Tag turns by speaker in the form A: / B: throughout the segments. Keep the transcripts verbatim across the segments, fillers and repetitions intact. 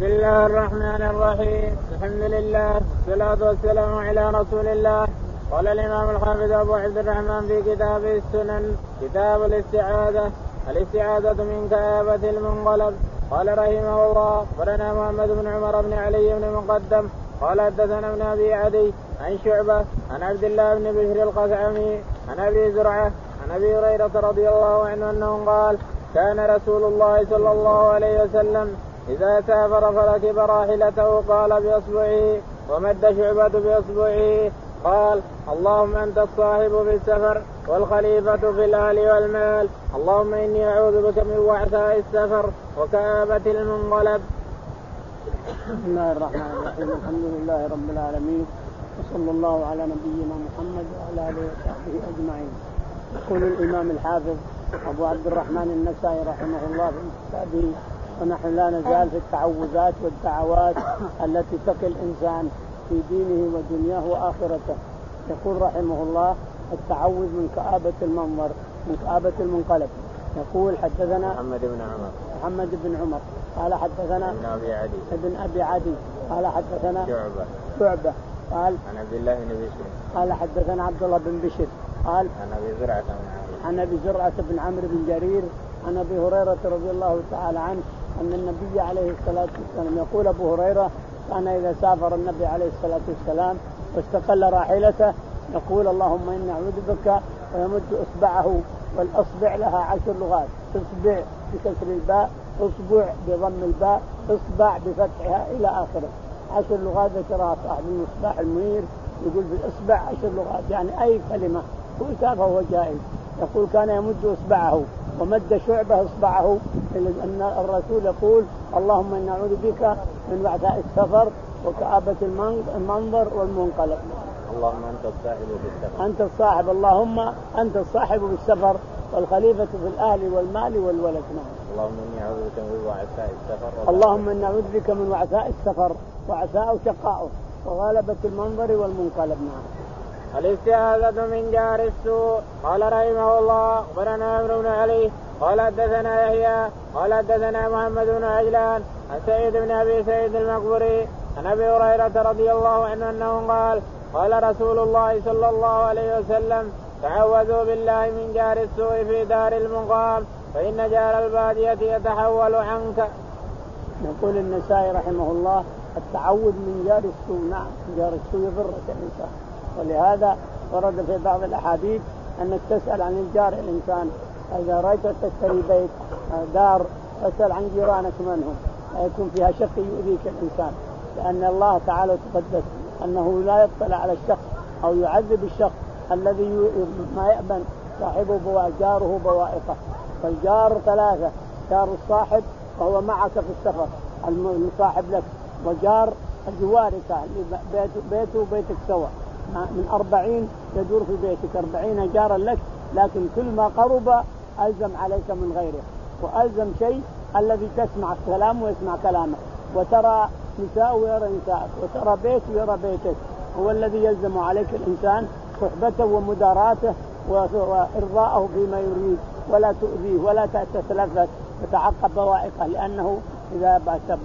A: بسم الله الرحمن الرحيم. الحمد لله والصلاة والسلام على رسول الله. قال الإمام الحافظ أبو عبد الرحمن في كتاب السنن كتاب الاستعاذة. الاستعاذة من كآبة المنقلب. قال رحمه الله أخبرنا محمد بن عمر بن علي بن مقدم قال حدثنا ابن أبي عدي عن شعبة عن عبد الله بن بشر القثعمي عن أبي زرعة عن أبي هريرة رضي الله عنه أنه قال كان رسول الله صلى الله عليه وسلم إذا سافر فركب راحلته قال بإصبعه ومد شعبة بإصبعه قال اللهم أنت الصاحب في السفر والخليفة في الأهل والمال اللهم إني أعوذ بك من وعثاء السفر وكآبة المنقلب.
B: بسم الله الرحمن الرحيم. الحمد لله رب العالمين وصلى الله على نبينا محمد وعلى آله وصحبه أجمعين. يقول الإمام الحافظ أبو عبد الرحمن النسائي رحمه الله في كتابه ونحن لا نزال في التعوذات والدعوات التي تقي الإنسان في دينه ودنياه وآخرته. يقول رحمه الله التعوذ من كآبة المنظر من كآبة المنقلب. يقول حدثنا
A: محمد بن عمر
B: محمد بن عمر قال حدثنا
A: ابن أبي عدي
B: ابن أبي عدي قال حدثنا
A: شعبة
B: شعبة قال
A: عن عبد الله بن بشر
B: قال حدثنا عبد الله بن بشر قال
A: عن أبي زرعة
B: عن أبي زرعة بن عمرو بن جرير عن أبي هريرة رضي الله تعالى عنه أن النبي عليه الصلاة والسلام يقول أبو هريرة كان إذا سافر النبي عليه الصلاة والسلام واستقل راحلته يقول اللهم إني أعوذ بك ويمد إصبعه والأصبع لها عشر لغات. إصبع بكسر الباء أصبع بضم الباء إصبع بفتحها إلى آخره. عشر لغات ذكرها صاحب المصباح المنير يقول بالإصبع عشر لغات يعني أي كلمة قلتها فهو جائز. يقول كان يمد إصبعه ومد شعبة إصبعه أن الرسول يقول اللهم إني أعوذ بك من وعثاء السفر وكآبة المنظر والمنقلب.
A: اللهم أنت الصاحب بالسفر
B: أنت الصاحب اللهم أنت الصاحب بالسفر والخليفة في الأهل والمال والولد.
A: اللهم إني أعوذ بك من وعثاء السفر
B: اللهم إني أعوذ بك من وعثاء السفر وعثاء شقاؤه وغلبة المنظر والمنقلب. نعم.
A: الاستعاذة من جار السوء. قال رحمه الله أخبرنا عمرو بن علي قال حدثنا يحيى قال حدثنا محمد بن عجلان عن سعيد بن أبي سعيد المقبري عن أبي هريرة رضي الله عنه أنه قال قال رسول الله صلى الله عليه وسلم تعوذوا بالله من جار السوء في دار المقام فإن جار البادية يتحول عنك.
B: يقول النسائي رحمه الله التعوذ من جار السوء. نعم جار السوء يضرك الإنسان ولهذا ورد في بعض الأحاديث أنك تسأل عن الجار الإنسان إذا رأيت تشتري بيت دار تسأل عن جيرانك من هم لا يكون فيها شق يؤذيك الإنسان لأن الله تعالى تقدس أنه لا يطلع على الشخص أو يعذب الشخص الذي ما يأمن صاحبه جاره بوائقه. فالجار ثلاثة جار الصاحب وهو معك في السفر المصاحب لك وجار جوارك بيته وبيتك سوا من أربعين يدور في بيتك أربعين جارا لك لكن كل ما قرب ألزم عليك من غيره وألزم شيء الذي تسمع كلامه ويسمع كلامه وترى نساء ويرى نساءك وترى بيت ويرى بيتك هو الذي يلزم عليك الإنسان صحبته ومداراته وإرضاءه فيما يريد ولا تؤذيه ولا تتلفت وتعقب بوائقه لأنه إذا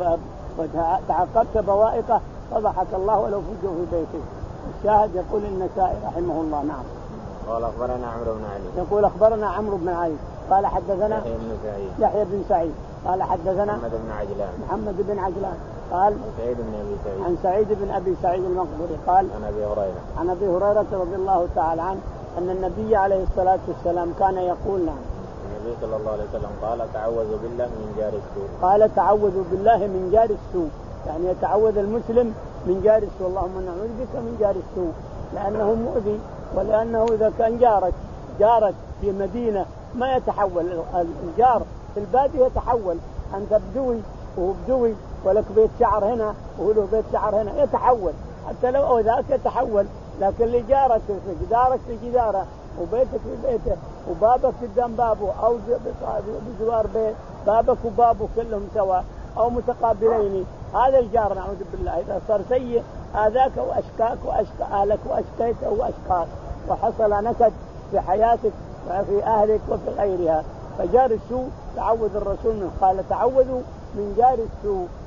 B: تعقبت بوائقه فضحك الله ولو فجوا في بيتك. الشاهد يقول النسائي رحمه الله. نعم.
A: قال أخبرنا عمرو بن علي
B: يقول أخبرنا عمرو بن علي قال حدثنا
A: يحيى بن سعيد
B: يحيى بن سعيد قال حدثنا
A: محمد بن عجلان
B: محمد بن عجلان قال
A: سعيد بن أبي سعيد
B: عن سعيد بن أبي سعيد المقبري قال
A: عن أبي هريرة
B: عن أبي هريرة رضي الله تعالى عنه أن النبي عليه الصلاة والسلام كان يقول نعم
A: النبي صلى الله عليه وسلم قال تعوذوا بالله من جار السوء.
B: قال تعوذوا بالله من جار السوء يعني يتعوذ المسلم من جار السوء. اللهم نعوذ بك من جار السوء لأنه مؤذي ولأنه إذا كان جارك جارك في مدينة ما يتحول الجار في البادية يتحول أنت بدوي وهو بدوي ولك بيت شعر هنا وهو له بيت شعر هنا يتحول حتى لو ذاك يتحول لكن اللي جارك في جدارك في جداره وبيتك في بيته وبابك قدام بابه أو بجوار بيت بابك وبابه كلهم سوا أو متقابلين هذا الجار نعوذ بالله إذا صار سيء آذاك وأشكاك وأشكى أهلك وأشكيته وأشقاك وحصل نكد في حياتك وفي أهلك وفي غيرها. فجار السوء تعوذ الرسول منه قال تعوذوا من جار السوء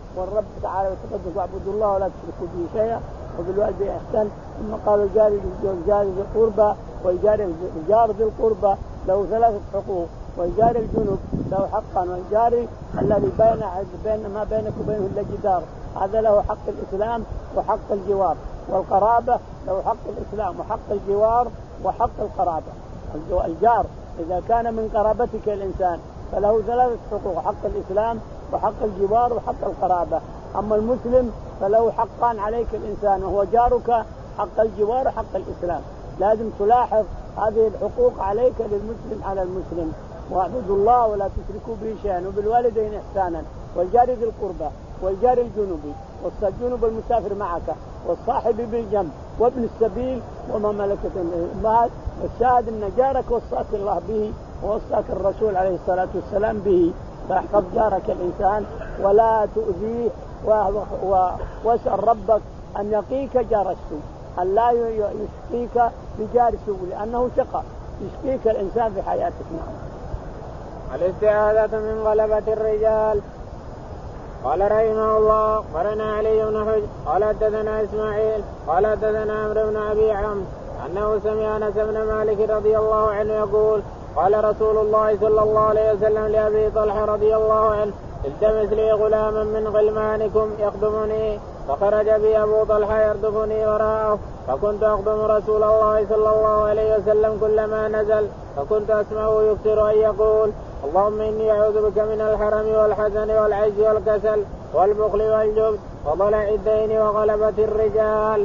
B: والرب تعالى وتقدس واعبدوا الله ولا تشركوا به شيئا وبالوالدين إحسان. ثم قالوا الجار الجار ذي القربى والجار الجار ذي القربى له ثلاثة حقوق، والجار الجنب له حقا، والجار الذي بين بين ما بينك وبينه إلا جدار هذا له حق الإسلام وحق الجوار، والقرابة له حق الإسلام وحق الجوار وحق القرابة. الجار إذا كان من قرابتك الإنسان فله ثلاثة حقوق، حق الإسلام وحق الجوار وحق القرابة. أما المسلم فله حقان عليك الإنسان وهو جارك، حق الجوار وحق الإسلام. لازم تلاحظ هذه الحقوق عليك للمسلم على المسلم. واعبدوا الله ولا تشركوا به شيئا وبالوالدين إحسانا والجار ذي القربى والجار الجنوبي والجنوب المسافر معك والصاحب بالجنب وابن السبيل وما ملكت المال. والشاهد أن جارك وصاك الله به ووصاك الرسول عليه الصلاة والسلام به، فاحفظ جارك الإنسان ولا تؤذيه، واسأل ربك أن يقيك جار السوء، أن لا يشقيك بجار السوء لأنه شقى يشقيك الإنسان في حياتك. نعم.
A: الاستعاذة من غلبة الرجال. قال رحمه الله قرنا علي بن حجر قال حدثنا إسماعيل قال حدثنا عمرو بن أبي عمرو أنه سمع أنس بن مالك رضي الله عنه يقول قال رسول الله صلى الله عليه وسلم لأبي طلحة رضي الله عنه التمس لي غلاما من غلمانكم يخدمني، فخرج بي أبو طلحة يردفني وراءه، فكنت أخدم رسول الله صلى الله عليه وسلم كلما نزل، فكنت أسمعه يكثر أن يقول اللهم إني أعوذ بك من الحرم والحزن والعجز والكسل والبخل والجبن وضلع الدين وغلبة الرجال.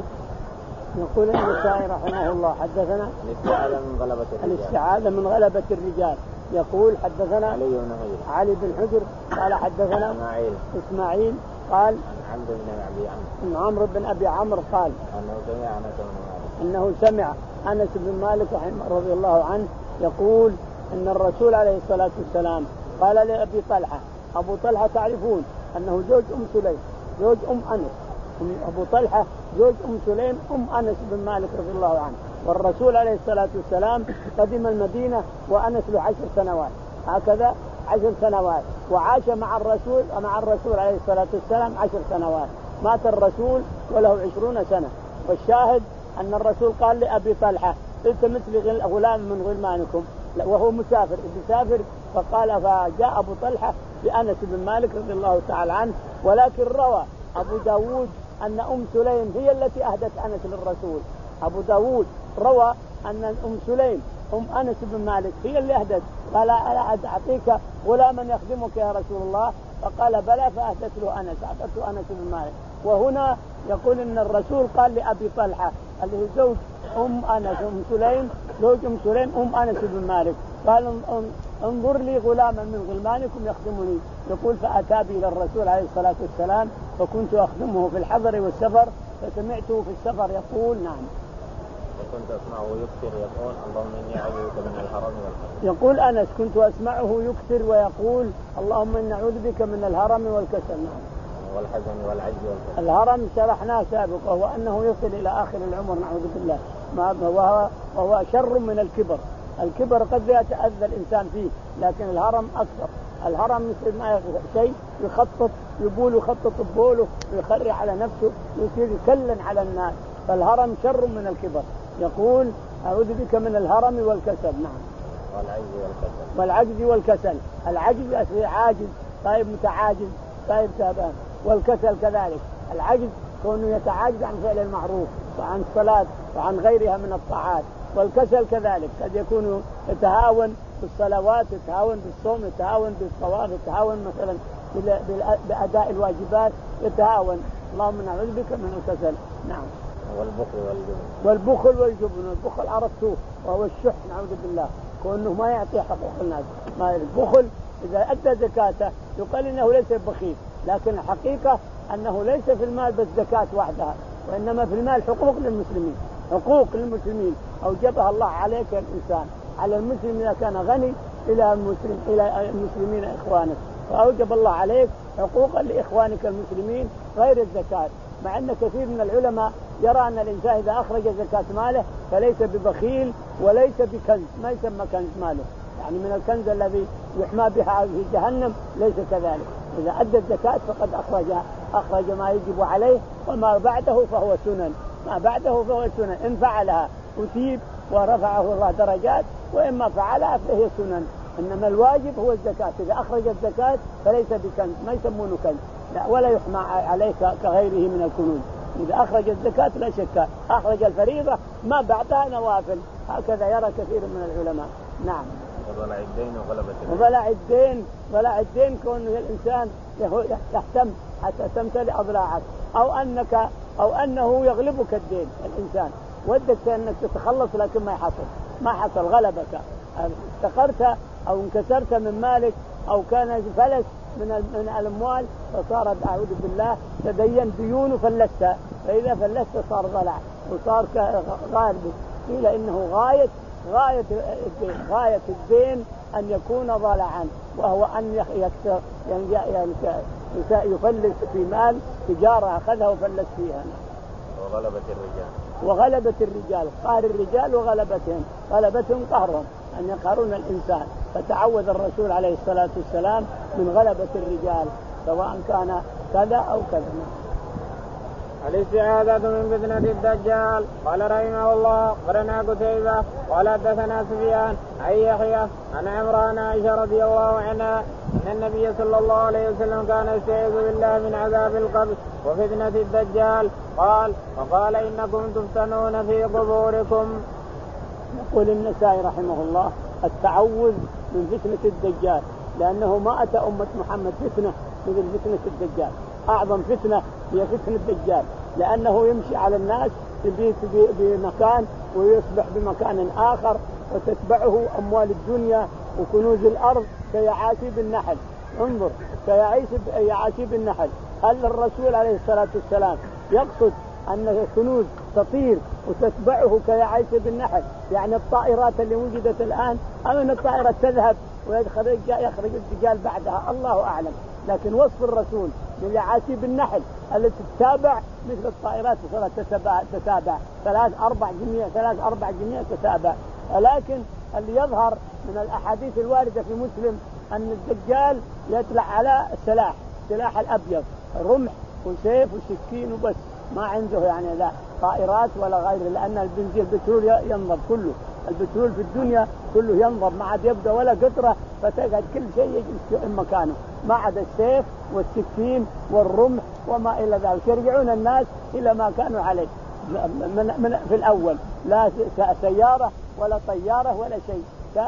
B: يقول النسائي رحمه الله حدثنا
A: الاستعاذة من غلبة الرجال.
B: الاستعاذة من غلبة الرجال. يقول حدثنا
A: علي بن حجر
B: علي بن حجر قال حدثنا
A: إسماعيل
B: إسماعيل قال
A: عمرو بن أبي عمرو
B: عمرو بن أبي عمرو قال
A: أنه سمع أنس بن مالك
B: أنه سمع أنس بن مالك رضي الله عنه يقول أن الرسول عليه الصلاة والسلام قال لأبي طلحة، أبو طلحة تعرفون أنه زوج أم سليم زوج أم أنس، أبو طلحة زوج أم سليم أم أنس بن مالك رضي الله عنه، والرسول عليه الصلاة والسلام قدم المدينة وأنس له عشر سنوات هكذا عشر سنوات وعاش مع الرسول ومع الرسول عليه الصلاة والسلام عشر سنوات. مات الرسول وله عشرون سنة. والشاهد أن الرسول قال لأبي طلحة التمس لي غلام من غلمانكم وهو مسافر بيسافر، فقال فجاء أبو طلحة بأنس بن مالك رضي الله تعالى عنه. ولكن روى أبو داود أن أم سليم هي التي أهدت أنس للرسول. أبو داود روى أن أم سليم أم أنس بن مالك هي اللي أهدت، قال أعطيك غلاما يخدمك يا رسول الله، فقال بلى فأهدت له أنس أعطته أنس بن مالك. وهنا يقول أن الرسول قال لأبي طلحة اللي هو زوج أم أنس أم سليم زوج أم سليم أم أنس بن مالك قال انظر لي غلاما من غلمانكم يخدمني. يقول فأتى بي إلى الرسول عليه الصلاة والسلام فكنت أخدمه في الحضر والسفر، فسمعته في السفر يقول نعم
A: وكنت أسمعه يكثر يقول اللهم إني أعوذ بك من الهرم والكسل.
B: يقول أنس كنت أسمعه يكثر ويقول اللهم إني أعوذ بك من الهرم والكسل. نعم.
A: والحزن والعجز والكسل.
B: الهرم شرحناه سابقا وهو أنه يصل إلى آخر العمر نعوذ بالله، وهو, وهو شر من الكبر. الكبر قد يتأذى الإنسان فيه لكن الهرم أكثر. الهرم مثل ما شيء يخطط يبول يخطط بوله ويخري على نفسه يصير يكلن على الناس، فالهرم شر من الكبر. يقول أعوذ بك من الهرم والكسل. نعم.
A: والعجز والكسل.
B: والعجز والكسل. العجز أصير عاجز طيب متعاجز طيب تابان، والكسل كذلك. العجز كونه يتعاجز عن فعل المعروف وعن الصلاة وعن غيرها من الطاعات، والكسل كذلك قد يكون يتهاون بالصلوات يتهاون بالصوم يتهاون بالطواف يتهاون مثلا بأداء الواجبات يتهاون. اللهم نعوذ بك من الكسل. نعم.
A: والبخل والجبن.
B: والبخل والجبن. البخل عرفته وهو الشح نعوذ بالله، كونه ما يعطي حقوق الناس. ما البخل إذا أدى زكاته يقال إنه ليس بخيل، لكن الحقيقة أنه ليس في المال بس زكاة وحدها، وإنما في المال حقوق للمسلمين حقوق للمسلمين أوجبها الله عليك الإنسان على المسلم إذا كان غني إلى المسلم إلى المسلمين إخوانك، فأوجب الله عليك حقوقا لإخوانك المسلمين غير الزكاة. مع أن كثير من العلماء يرى أن الإنسان إذا أخرج زكاة ماله فليس ببخيل وليس بكنز، ما يسمى كنز ماله، يعني من الكنز الذي يحمى بها في جهنم ليس كذلك. إذا أدى الزكاة فقد أخرجها أخرج ما يجب عليه، وما بعده فهو سنن، ما بعده فهو سنن، إن فعلها أثيب ورفعه الله درجات، وإما فعلها فهي سنن. إنما الواجب هو الزكاة، إذا أخرج الزكاة فليس بكنز، ما يسمونه كنز، لا، ولا يحمى عليه كغيره من الكنوز. إذا أخرج الزكاة لا شك أخرج الفريضة، ما بعدها نوافل، هكذا يرى كثير من العلماء. نعم.
A: وضلع الدين وغلبة الدين.
B: وضلع الدين، ضلع الدين كون الإنسان يهتم حتى تمتلئ أضلاعك، أو أنك أو أنه يغلبك الدين، الإنسان ودك أنك تتخلص لكن ما يحصل، ما حصل، غلبك، افتقرت أو انكسرت من مالك، أو كان فلس من من الأموال، فصار أعوذ بالله تدين ديون فلست، فإذا فلست صار ضلع وصار غائب. قيل إنه غاية غاية الدين غاية الدين أن يكون ضلعا، وهو أن يكسر يعني يفلس في مال تجارة أخذها وفلس فيها.
A: وغلبة الرجال
B: وغلبة الرجال، قهر الرجال وغلبتهم، غلبتهم قهرهم أن يقهرون الإنسان، فتعوذ الرسول عليه الصلاة والسلام من غلبة الرجال سواء كان كذا أو كذا.
A: الاستعاذة من فتنة الدجال. قال رحمه الله قرنا قتيبة قال حدثنا سفيان عن يحيى عن عمران عائشة رضي الله عنها أن النبي صلى الله عليه وسلم كان يستعيذ بالله من عذاب القبر وفتنة الدجال. قال وقال إنكم تفتنون في قبوركم.
B: يقول النسائي رحمه الله التعوذ من فتنة الدجال، لأنه ما أتى أمة محمد فتنة مثل فتنة الدجال. أعظم فتنة هي فتنة الدجال، لأنه يمشي على الناس يبيت بمكان ويصبح بمكان آخر، وتتبعه أموال الدنيا وكنوز الأرض كيعاشيب النحل. انظر كيعاشيب النحل. هل الرسول عليه الصلاة والسلام يقصد أن الكنوز تطير وتتبعه كيعاشيب النحل، يعني الطائرات اللي وجدت الآن، أو أن الطائرة تذهب ويخرج يخرج الدجال بعدها؟ الله أعلم. لكن وصف الرسول ليعاشيب النحل التي تتابع مثل الطائرات صارت تتابع, تتابع ثلاث أربع جميع ثلاث أربع جميع تتابع. لكن اللي يظهر من الأحاديث الواردة في مسلم أن الدجال يطلع على السلاح، سلاح الأبيض، رمح وسيف وسكين وبس، ما عنده يعني لا طائرات ولا غيره، لأن البنزين البترول ينضب كله، البترول في الدنيا كله ينضب، ما عاد يبدأ ولا قطرة، فتقعد كل شيء يجلس في مكانه، ما عدا السيف والسكين والرمح وما إلى ذلك. يرجعون الناس إلى ما كانوا عليه من من في الأول، لا سيارة ولا طيارة ولا شيء،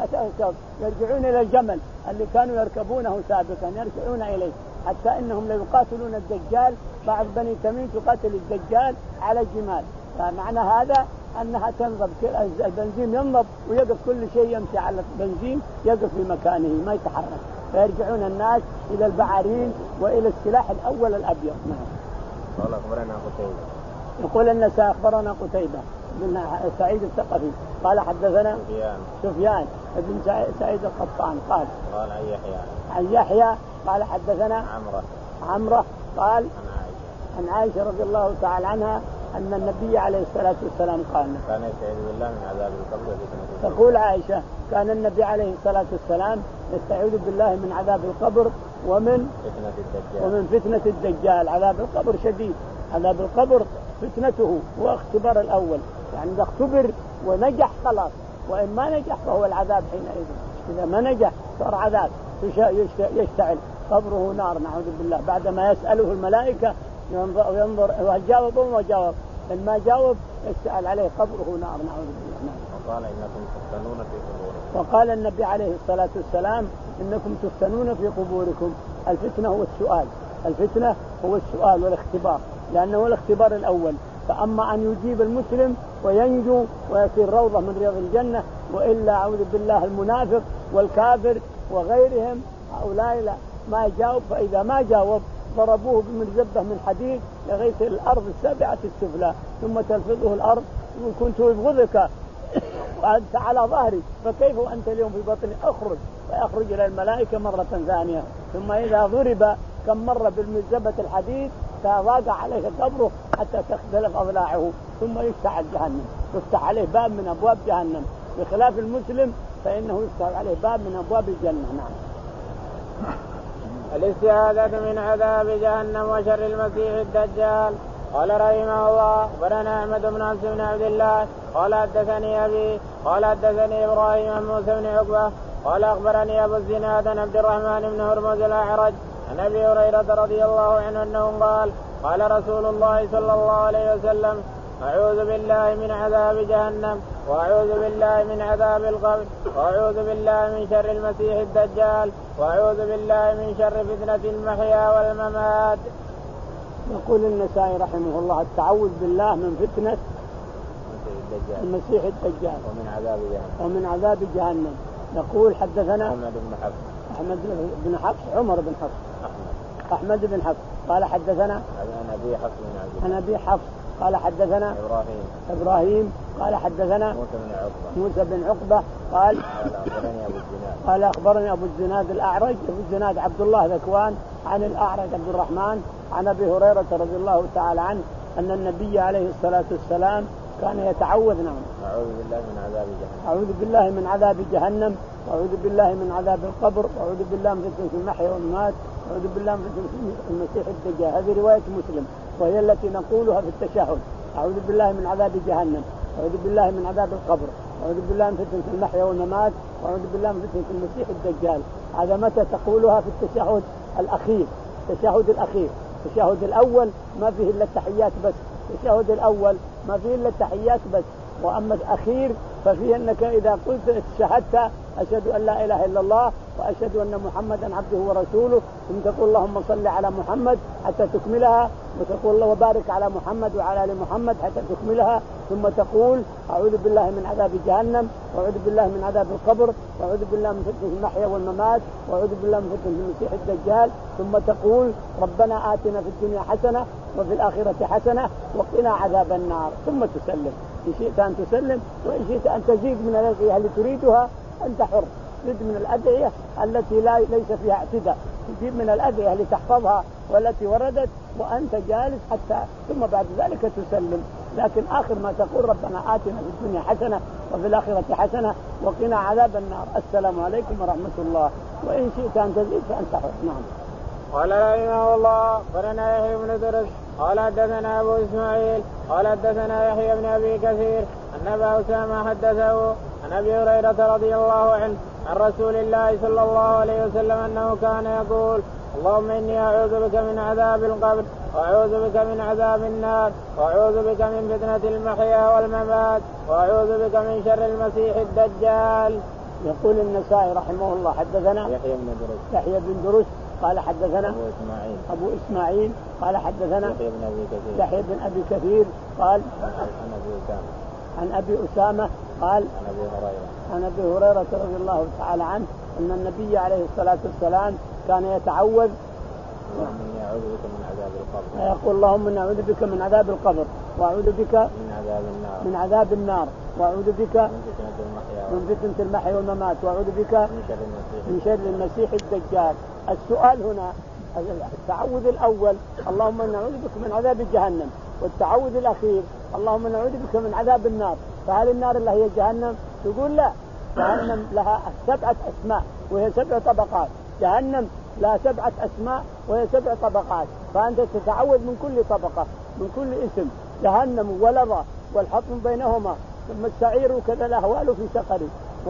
B: يرجعون إلى الجمل اللي كانوا يركبونه سابقا، يرجعون إليه، حتى إنهم ليقاتلون الدجال. بعض بني تميم تقاتل الدجال على الجمال، فمعنى هذا أنها تنضب، البنزين ينضب ويقف كل شيء يمشي على البنزين يقف في مكانه ما يتحرك، فيرجعون الناس إلى البعارين وإلى السلاح الأول الأبيض. نعم.
A: قال أخبرنا قتيبة.
B: يقول النسائي أخبرنا قتيبة بن سعيد الثقفي قال حدثنا
A: سفيان
B: سفيان بن سعيد القطان قال
A: قال عن يحيى
B: عن يحيى قال حدثنا
A: عمرة
B: عمرة قال
A: عن عائشة
B: عن عائشة رضي الله تعالى عنها أن النبي عليه الصلاة والسلام قال
A: كان يستعيذ بالله من عذاب القبر وفتنة الدجال.
B: تقول عائشة كان النبي عليه الصلاة والسلام يستعيذ بالله من عذاب القبر ومن
A: فتنة الدجال
B: ومن فتنة الدجال. عذاب القبر شديد، عذاب القبر فتنته هو اختبار الأول، يعني إذا اختبر ونجح خلاص، وإن ما نجح فهو العذاب حينئذ. إذا ما نجح صار عذاب، يشتعل قبره نار نعوذ بالله، بعدما يسأله الملائكة وينظر وهل جاوب وما جاوب، إن ما جاوب يشتعل عليه قبره نار نعوذ بالله. نعم.
A: وقال إنكم تفتنون في قبوركم.
B: وقال النبي عليه الصلاة والسلام إنكم تفتنون في قبوركم. الفتنة هو السؤال، الفتنة هو السؤال والاختبار، لأنه الاختبار الأول. فأما أن يجيب المسلم وينجو ويصير روضة من رياض الجنة، وإلا أعوذ بالله المنافق والكافر وغيرهم هؤلاء لا ما يجاوب. فإذا ما جاوب ضربوه بمرزبة من حديد لغاية الأرض السابعة السفلى، ثم تلفظه الأرض وكنت يبغضك وأنت على ظهري، فكيف وأنت اليوم في بطني؟ أخرج، فيخرج إلى الملائكة مرة ثانية. ثم إذا ضرب كم مرة بالمرزبة الحديد فضاق عليه قبره حتى تختلف أضلاعه، ثم يفتح جهنم، يفتح عليه باب من أبواب جهنم، بخلاف المسلم فإنه يفتح عليه باب من أبواب الجنة. نعم.
A: الاستعاذة من عذاب جهنم وشر المسيح الدجال. قال رحمه الله أخبرنا أحمد بن عبد بن عبد الله قال حدثني أبي قال حدثني إبراهيم عن موسى بن عقبة قال أخبرني أبو الزناد عن عبد الرحمن بن هرمز الأعرج عن أبي هريرة رضي الله عنه أنه قال قال رسول الله صلى الله عليه وسلم أعوذ بالله من عذاب جهنم وأعوذ بالله من عذاب القبر وأعوذ بالله من شر المسيح الدجال وأعوذ بالله من شر فتنة المحيا والممات.
B: يقول النسائي رحمه الله التعوذ بالله من فتنة المسيح الدجال
A: ومن عذاب جهنم
B: ومن عذاب جهنم. يقول حدثنا
A: أحمد بن حفص
B: أحمد بن حفص عمر بن حفص
A: أحمد
B: أحمد بن حفص قال حدثنا
A: عن أبي حفص بن عبد
B: عن أبي حفص قال حدثنا
A: إبراهيم
B: إبراهيم قال حدثنا
A: موسى بن عقبة
B: موسى بن عقبة قال
A: أخبرني أبو الزناد
B: قال أخبرني أبو الزناد الأعرج أبو الزناد عبد الله ذكوان عن الأعرج عبد الرحمن عن أبي هريرة رضي الله تعالى عنه أن النبي عليه الصلاة والسلام كان يتعوذ نعم
A: أعوذ بالله من عذاب جهنم
B: أعوذ بالله من عذاب جهنم وأعوذ بالله من عذاب القبر وأعوذ بالله من فتنة المحيا والممات وأعوذ بالله من فتنة المسيح الدجال. هذه رواية مسلم وهي التي نقولها في التشهد. أعوذ بالله من عذاب جهنم وأعوذ بالله من عذاب القبر وأعوذ بالله من فتنة المحيا والممات وأعوذ بالله من فتنة المسيح الدجال. هذا متى تقولها في التشهد الأخير. التشهد الأخير التشهد الأول ما فيه إلا التحيات بس. التشهد الأول ما فيه إلا التحيات بس. وأما الأخير ففيه أنك إذا قلت شهدت أشهد أن لا إله إلا الله وأشهد أن محمدا عبده ورسوله ثم تقول اللهم صل على محمد حتى تكملها وتقول الله وبارك على محمد وعلى آل محمد حتى تكملها ثم تقول أعوذ بالله من عذاب جهنم وأعوذ بالله من عذاب القبر وأعوذ بالله من فتنة المحيا والممات وأعوذ بالله من فتنة المسيح الدجال ثم تقول ربنا آتنا في الدنيا حسنة وفي الآخرة حسنة وقنا عذاب النار ثم تسلم. إن شئت أن تسلم وإن شئت أن تزيد من الأدعية اللي تريدها أنت حر. تزيد من الأدعية التي لا ليس فيها اعتداء تزيد من الأدعية اللي تحفظها والتي وردت وأنت جالس حتى ثم بعد ذلك تسلم. لكن آخر ما تقول ربنا آتنا في الدنيا حسنة وفي الآخرة حسنة وقنا عذاب النار. السلام عليكم ورحمة الله. وإن شئت أن تزيد فأنت حر. نعم.
A: قال رحمه الله قرنا يحيى بن درس قال حدثنا أبو إسماعيل قال حدثنا يحيى بن أبي كثير أن أبا أسامة حدثه عن أبي هريرة رضي الله عنه عن رسول الله صلى الله عليه وسلم أنه كان يقول اللهم إني أعوذ بك من عذاب القبر وأعوذ بك من عذاب النار وأعوذ بك من فتنة المحيا والممات وأعوذ بك من شر المسيح الدجال.
B: يقول النسائي رحمه الله حدثنا
A: يحيى بن درس
B: يحيى بن درس قال حدثنا
A: أبو إسماعيل
B: أبو إسماعيل قال حدثنا
A: يحيى بن أبي كثير
B: يحيى بن أبي كثير قال
A: عن أبي أسامة
B: عن أبي أسامة قال
A: عن أبي هريرة
B: عن أبي هريرة رضي الله تعالى عنه أن النبي عليه الصلاة والسلام كان يتعوذ
A: اللهم إني أعوذ بك من عذاب القبر
B: ويقول اللهم إني أعوذ بك من عذاب القبر وأعوذ بك
A: من عذاب النار
B: من عذاب النار وأعوذ بك
A: من فتنة المحيا
B: من فتنة المحيا والممات وأعوذ بك
A: من شر المسيح
B: من شر المسيح الدجال. السؤال هنا التعوذ الأول اللهم إني أعوذ بك من عذاب جهنم والتعوذ الأخير اللهم إني أعوذ بك من عذاب النار. فهل النار اللي هي جهنم؟ تقول لا. جهنم لها سبعة أسماء وهي سبع طبقات. جهنم لها سبعة أسماء وهي سبع طبقات فأنت تتعوذ من كل طبقة من كل اسم. جهنم ولظى والحطم بينهما ثم السعير وكذا الأهوال في سقر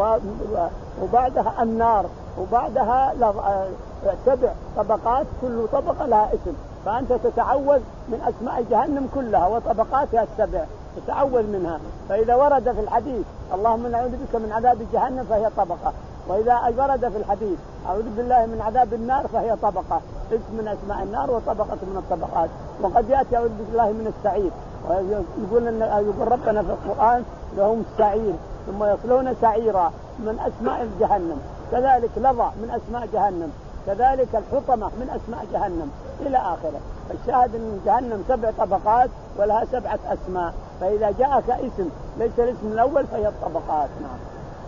B: وبعدها النار وبعدها سبع طبقات كل طبقة لها اسم. فأنت تتعوذ من أسماء جهنم كلها وطبقاتها السبع تتعوذ منها. فإذا ورد في الحديث اللهم نعوذ بك من عذاب جهنم فهي طبقة وإذا ورد في الحديث أعوذ بالله من عذاب النار فهي طبقة اسم من أسماء النار وطبقة من الطبقات. وقد يأتي أعوذ بالله من السعير ويقول أن يقول ربنا في القرآن لهم السعير ثم يصلون سعيرا من أسماء جهنم. كذلك لظى من أسماء جهنم كذلك الحطمة من أسماء جهنم إلى آخره. الشاهد أن جهنم سبع طبقات ولها سبعة أسماء. فإذا جاءك اسم ليس الاسم الأول فهي الطبقات. نعم.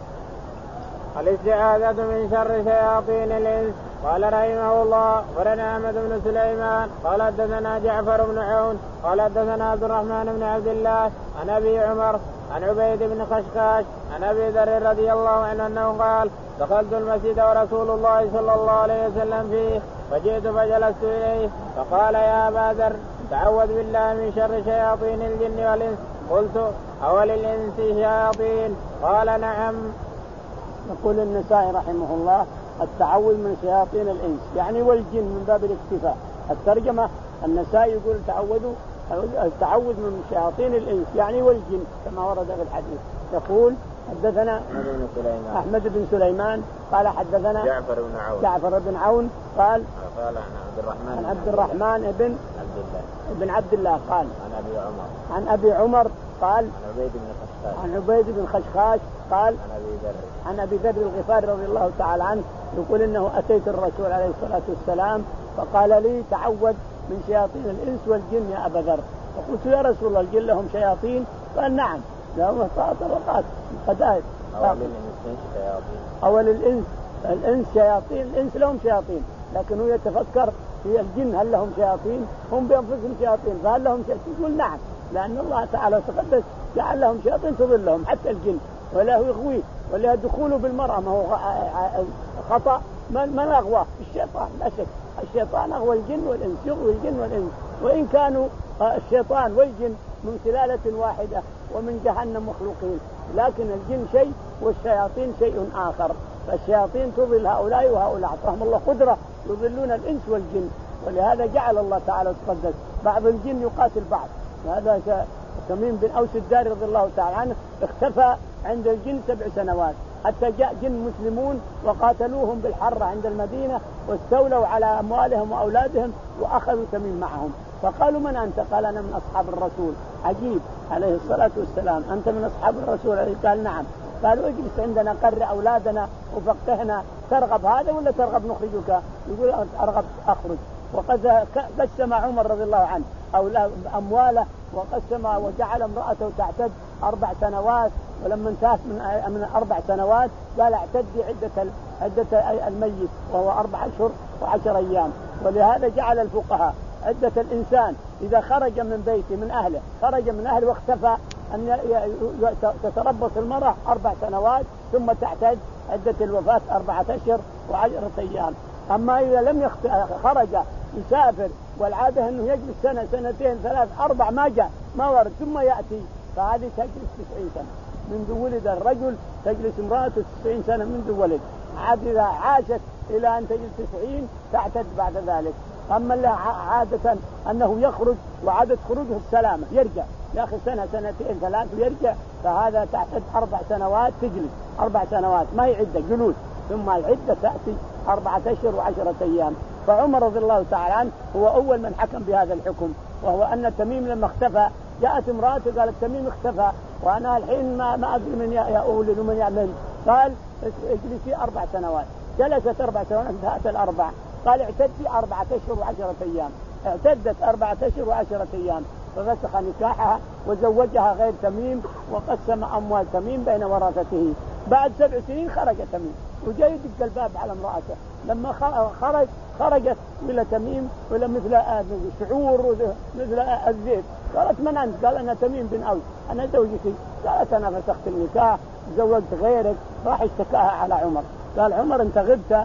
A: الاستعاذة من شر شياطين الإنس. قال رحمه الله أخبرنا أحمد بن سليمان قال حدثنا جعفر بن عون قال حدثنا عبد الرحمن بن عبد الله عن أبي عمر عن عبيد بن خشخاش عن أبي ذر رضي الله عنه أنه قال دخلت المسجد ورسول الله صلى الله عليه وسلم فيه فجئت فجلست إليه فقال يا أبا ذر تعوذ بالله من شر شياطين الجن والإنس. قلت أول الإنس شياطين؟ قال نعم.
B: يقول النسائي رحمه الله التعوذ من شياطين الإنس يعني والجن من باب الاكتفاء. الترجمة النسائي يقول تعوذوا التعوذ من شياطين الإنس يعني والجن كما ورد في الحديث. يقول حدثنا أحمد بن سليمان قال حدثنا
A: جعفر بن عون
B: جعفر بن عون قال
A: قال عن عبد الرحمن
B: عن عبد الرحمن بن
A: عبد الله
B: بن عبد الله قال
A: عن أبي عمر
B: عن أبي عمر قال
A: عن عبيد بن خشخاش
B: عن عبيد بن خشخاش قال
A: عن أبي ذر
B: عن أبي ذر الغفاري رضي الله تعالى عنه يقول إنه أتيت الرسول عليه الصلاة والسلام فقال لي تعوذ من شياطين الإنس والجن يا أبا ذر. فقلت يا رسول الله الجن لهم شياطين؟ قال نعم لهم طرقات قدائد.
A: أول الإنس شياطين
B: أول الإنس الإنس شياطين الإنس لهم شياطين لكن هو يتفكر في الجن هل لهم شياطين؟ هم بأنفسهم شياطين فهل لهم شياطين؟ يقول نعم لأن الله تعالى تقدس جعل لهم شياطين تضلهم حتى الجن ولا هو يغويه ولا دخوله بالمرأة ما هو خطأ من أغواه الشيطان لا شك. الشيطان أغوى الجن والإنس يغوي الجن والإنس وإن كانوا الشيطان والجن من سلالة واحدة ومن جهنم مخلوقين لكن الجن شيء والشياطين شيء آخر. فالشياطين تضل هؤلاء وهؤلاء أعطاهم الله قدرة يضلون الإنس والجن ولهذا جعل الله تعالى تقدس بعض الجن يقاتل بعض. وهذا تميم بن أوس الداري رضي الله تعالى عنه اختفى عند الجن سبع سنوات حتى جاء جن مسلمون وقاتلوهم بالحرة عند المدينة واستولوا على أموالهم وأولادهم وأخذوا تميم معهم. فقالوا من أنت؟ قال أنا من أصحاب الرسول. عجيب عليه الصلاة والسلام أنت من أصحاب الرسول؟ قال نعم. قالوا اجلس عندنا قر أولادنا وفقهنا ترغب هذا ولا ترغب نخرجك؟ يقول أرغب أخرج. وقد قسم عمر رضي الله عنه أولاد أمواله وقسم وجعل امرأته تعتد أربع سنوات ولما انتهت من من أربع سنوات قال اعتدي عدة عدة الميت وهو أربع أشهر وعشر أيام. ولهذا جعل الفقهاء عدة الإنسان إذا خرج من بيته من أهله خرج من أهله واختفى أن تتربص المرأة أربع سنوات ثم تعتد عدة الوفاة أربعة أشهر وعشرة أيام. أما إذا لم خرج يسافر والعادة أنه يجلس سنة سنتين ثلاث أربع ما جاء ما ورد ثم يأتي فهذه تجلس تسعين سنة منذ ولد الرجل تجلس امرأته تسعين سنة منذ ولد عاد إذا عاشت إلى أن تجلس تسعين تعتد بعد ذلك. أما الله عادة أنه يخرج وعادة خروجه السلامة يرجع يأخذ سنة سنتين ثلاث ويرجع فهذا تعتد أربع سنوات تجلس أربع سنوات ما يعد جلوس ثم العدة تأتي أربعة أشهر وعشرة أيام. فعمر رضي الله تعالى عنه هو أول من حكم بهذا الحكم وهو أن تميم لما اختفى جاءت امرأته قالت تميم اختفى وأنا الحين ما ما أدري من يأولد ومن يعمل. قال اجلسي أربع سنوات. جلست أربع سنوات انتهت الأربع. قال اعتدي أربعة أشهر وعشرة أيام. اعتدت أربعة أشهر وعشرة أيام ففسخ نكاحها وزوجها غير تميم وقسم أموال تميم بين ورثته. بعد سبع سنين خرج تميم وجاء يدق الباب على امرأته. لما خرج خرجت إلى تميم ولا مثل شعور مثل الزيت. قالت من أنت؟ قال أنا تميم بن أوس أنا زوجتي. قالت أنا فسخت النكاح زوجت غيرك. راح اشتكاها على عمر. قال عمر انت غبت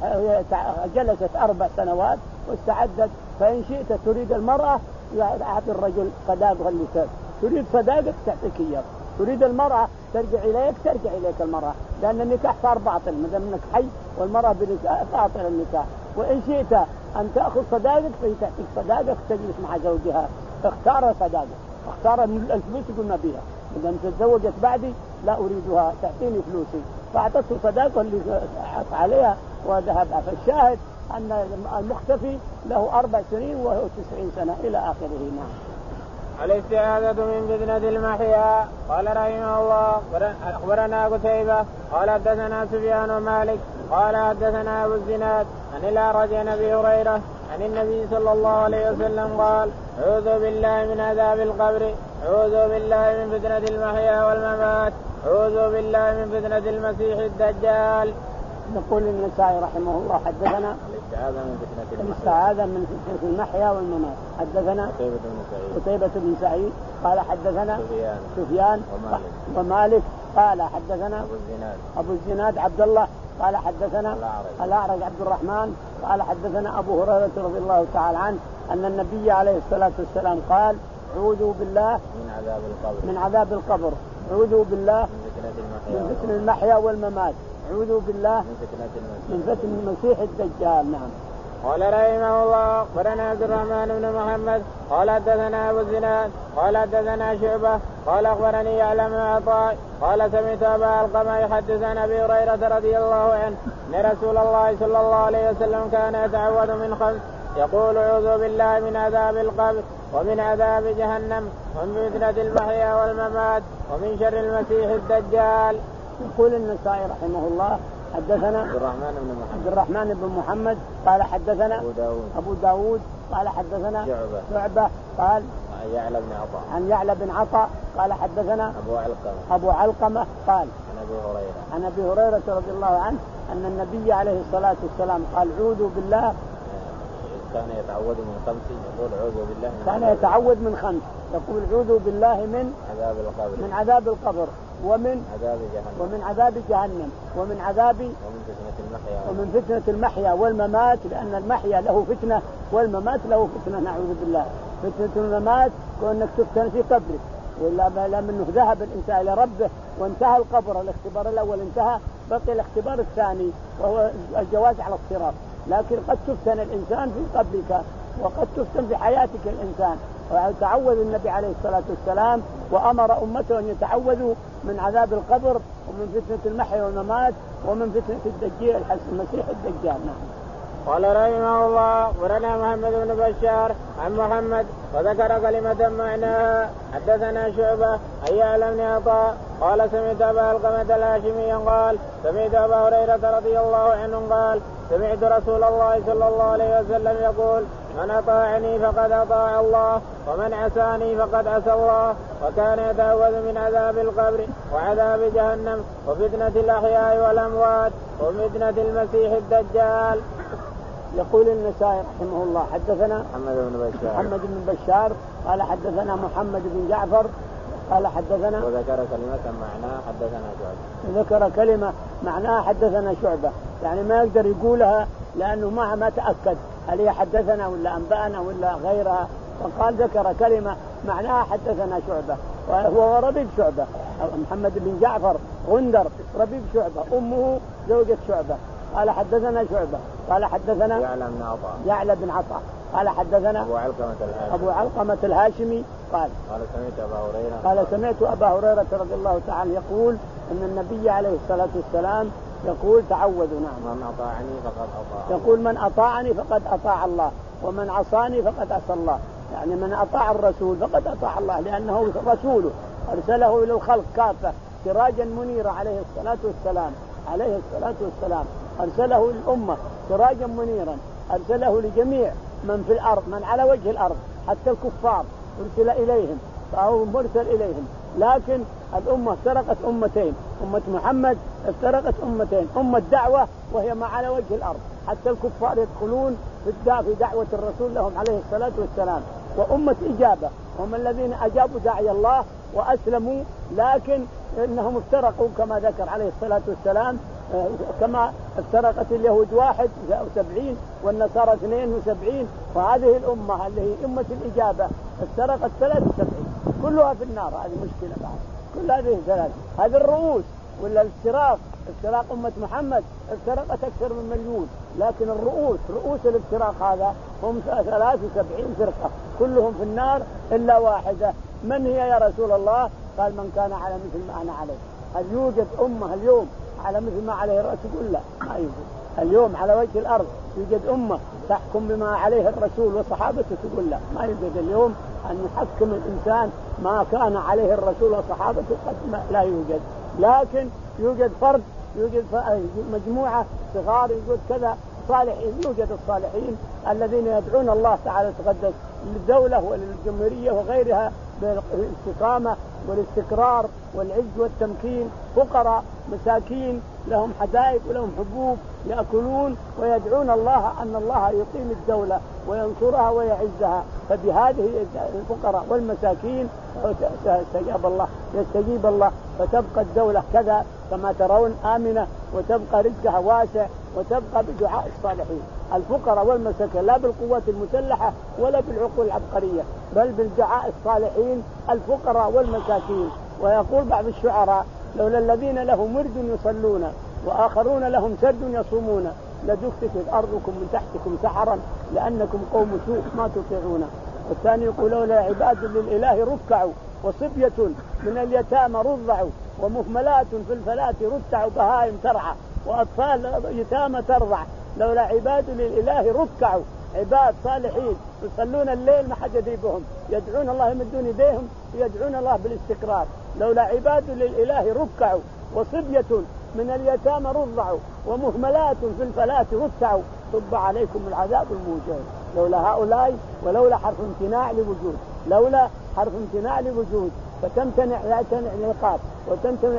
B: جلست أربع سنوات واستعدت فإن شئت تريد المرأة أعطي الرجل صداقها اللي تريد صداقك تعطيك إياه تريد المرأة ترجع إليك ترجع إليك المرأة لأن النكاح صار باطل ما دام انك حي والمرأة باطل النكاح. وإن شئت أن تأخذ صداقك فهي تعطيك صداقك تجلس مع زوجها. اختار صداقك اختار الفلوس قلنا بها إذا تتزوجت بعدي لا أريدها تعطيني فلوسي فأعطته صداقه اللي حط عليها وذهب. فالشاهد أن المختفي له أربع سنين وهو تسعين سنة إلى آخره. نعم.
A: الاستعاذة من فتنة المحيا. قال رحمه الله أخبرنا قتيبة قال حدثنا سفيان ومالك قال حدثنا أبو الزناد عن الأعرج عن أبي هريرة عن النبي صلى الله عليه وسلم قال أعوذ بالله من عذاب القبر أعوذ بالله من فتنة المحيا والممات أعوذ بالله من فتنة المسيح الدجال.
B: نقول النسائي رحمه الله حدثنا الاستعاذة من فتنة المحيا والممات. حدثنا قتيبة بن سعيد قال حدثنا
A: سفيان,
B: سفيان
A: ومالك,
B: ومالك قال حدثنا
A: أبو الزناد,
B: أبو الزناد عبد الله قال حدثنا الأعرج عبد الرحمن قال حدثنا أبو هريرة رضي الله تعالى عنه أن النبي عليه الصلاة والسلام قال عوذوا بالله
A: من عذاب القبر
B: من عذاب القبر عوذوا بالله من فتنة المحيا والممات عوذوا بالله من فتنة المسيح الدجال. نعم.
A: قال رحمه الله أخبرنا عبد الرحمن بن محمد قال حدثنا أبو الزناد قال حدثنا شعبة قال أخبرني يعلم بن عطاء قال سمعت أبا علقمة يحدث عن أبي هريرة رضي الله عنه أن رسول الله صلى الله عليه وسلم كان يتعوذ من خمس يقول أعوذ بالله من عذاب القبر ومن عذاب جهنم ومن فتنة المحيا والممات ومن شر المسيح الدجال.
B: يقول النسائي رحمه الله حدثنا
A: عبد الرحمن بن محمد
B: عبد الرحمن بن محمد قال حدثنا
A: أبو داود,
B: أبو داود قال حدثنا
A: شعبة,
B: شعبة قال
A: عن يعلى بن عطاء
B: عن يعلى بن عطاء قال حدثنا
A: أبو علقمة
B: أبو علقمة قال
A: عن أبي هريرة
B: عن أبي هريرة رضي الله عنه أن النبي عليه الصلاة والسلام قال عوذوا بالله
A: كان يتعوذ من خمس يقول عوذ بالله من
B: كان يتعوذ من خمس يقول عوذوا بالله من
A: عذاب القبر
B: من عذاب القبر ومن
A: عذاب جهنم
B: ومن عذاب جهنم ومن عذاب
A: ومن فتنة المحيا
B: ومن فتنة المحيا والممات لأن المحيا له فتنة والممات له فتنة. نعوذ بالله. فتنة الممات كونك تفتن في قبرك ولا منه ذهب الإنسان إلى ربه وانتهى القبر الاختبار الأول انتهى بقي الاختبار الثاني وهو الجواز على الصراط. لكن قد تفتن الإنسان في قبرك وقد تفتن في حياتك الإنسان. وتعوذ النبي عليه الصلاة والسلام وأمر أمته أن يتعوذوا من عذاب القبر ومن فتنة المحيا والممات ومن فتنة الدجال المسيح الدجال. نعم.
A: قال رحمه الله أخبرنا محمد بن بشار عن محمد وذكر كلمة معناها حدثنا شعبة عن يعلى بن عطاء قال سمعت أبا علقمة الهاشمي قال سمعت أبا هريرة رضي الله عنه قال سمعت رسول الله صلى الله عليه وسلم يقول من أطاعني فقد أطاع الله ومن عصاني فقد عصى الله. وكان يتعوذ من عذاب القبر وعذاب جهنم وفتنة الأحياء والأموات وفتنة المسيح الدجال.
B: يقول النسائي رحمه الله حدثنا
A: محمد بن بشار
B: محمد بن بشار قال حدثنا محمد بن جعفر قال حدثنا
A: وذكر كلمة معناها حدثنا شعبة
B: ذكر كلمة معناها حدثنا شعبة يعني ما يقدر يقولها لأنه ما ما تأكد هل هي حدثنا ولا أنبأنا ولا غيرها فقال ذكر كلمة معناها حدثنا شعبة وهو ربيب شعبة. محمد بن جعفر غندر ربيب شعبة أمه زوجة شعبة. قال حدثنا شعبة قال حدثنا
A: يعلى بن عطاء
B: يعلى بن عطاء قال حدثنا
A: أبو علقمة الهاشمي
B: أبو علقمة الهاشمي قال
A: قال سمعت أبا هريرة
B: قال سمعت أبا هريرة رضي الله تعالى يقول أن النبي عليه الصلاة والسلام يقول تعوذوا. نعم.
A: من أطاعني فقد أطاع
B: يقول من أطاعني فقد أطاع الله ومن عصاني فقد عصى الله. يعني من أطاع الرسول فقد أطاع الله لأنه رسوله أرسله إلى الخلق كافة سراجا منيرا عليه الصلاة والسلام عليه الصلاة والسلام أرسله للأمة سراجا منيرا أرسله لجميع من في الأرض من على وجه الأرض حتى الكفار أرسل إليهم فهو مرسل إليهم. لكن الأمة افترقت أمتين أمة محمد افترقت أمتين أمة دعوة وهي ما على وجه الأرض حتى الكفار يدخلون في دعوة الرسول لهم عليه الصلاة والسلام وأمة إجابة هم الذين أجابوا داعي الله وأسلموا لكن إنهم افترقوا كما ذكر عليه الصلاة والسلام كما افترقت اليهود واحد وسبعين والنصارى اثنين وسبعين وهذه الأمة اللي هي أمة الإجابة افترقت ثلاث وسبعين كلها في النار. هذه مشكلة بعد كل هذه ثلاث هذه الرؤوس ولا الافتراق افتراق أمة محمد افترقت أكثر من مليون لكن الرؤوس رؤوس الافتراق هذا هم ثلاث وسبعين فرقة كلهم في النار إلا واحدة. من هي يا رسول الله؟ قال من كان على مثل ما أنا عليه. هل يوجد أمة اليوم على مثل ما عليه الرسول؟ يقول لا ما يوجد. اليوم على وجه الأرض يوجد أمة تحكم بما عليه الرسول وصحابته؟ تقول لا ما يوجد اليوم أن يحكم الإنسان ما كان عليه الرسول وصحابته قد لا يوجد. لكن يوجد فرد يوجد مجموعة صغار يوجد كذا صالحين يوجد الصالحين الذين يدعون الله تعالى تقدس للدولة وللجمهورية وغيرها بالاستقامة والاستقرار والعز والتمكين فقراء مساكين لهم حدائق ولهم حبوب يأكلون ويدعون الله أن الله يقيم الدولة وينصرها ويعزها. فبهذه الفقراء والمساكين يستجيب الله يستجيب الله فتبقى الدولة كذا كما ترون آمنة وتبقى رزقها واسع وتبقى بدعاء الصالحين. الفقراء والمساكين لا بالقوات المسلحة ولا بالعقول العبقرية بل بالدعاء الصالحين الفقراء والمساكين. ويقول بعض الشعراء لولا الذين لهم ورد يصلون وآخرون لهم سد يصومون لدكتت أرضكم من تحتكم سحرا لأنكم قوم سوء ما تطيعون. والثاني يقول لولا عباد للإله ركعوا وصبية من اليتامى رضعوا ومهملات في الفلاة رتعوا بهائم ترعى وأطفال يتامى ترضع. لولا عباد للإله ركعوا عباد صالحين يصلون الليل ما حد يدريبهم يدعون الله يمدون يديهم ويدعون الله بالاستقرار. لولا عباد للإله ركعوا وصبية من اليتامى رضعوا ومهملات في الفلاة رتعوا صب عليكم العذاب الموجع. لولا هؤلاء ولولا حرف امتناع لوجود لولا حرف امتناع لوجود فتمتنع يمتنع العقاب وتمتنع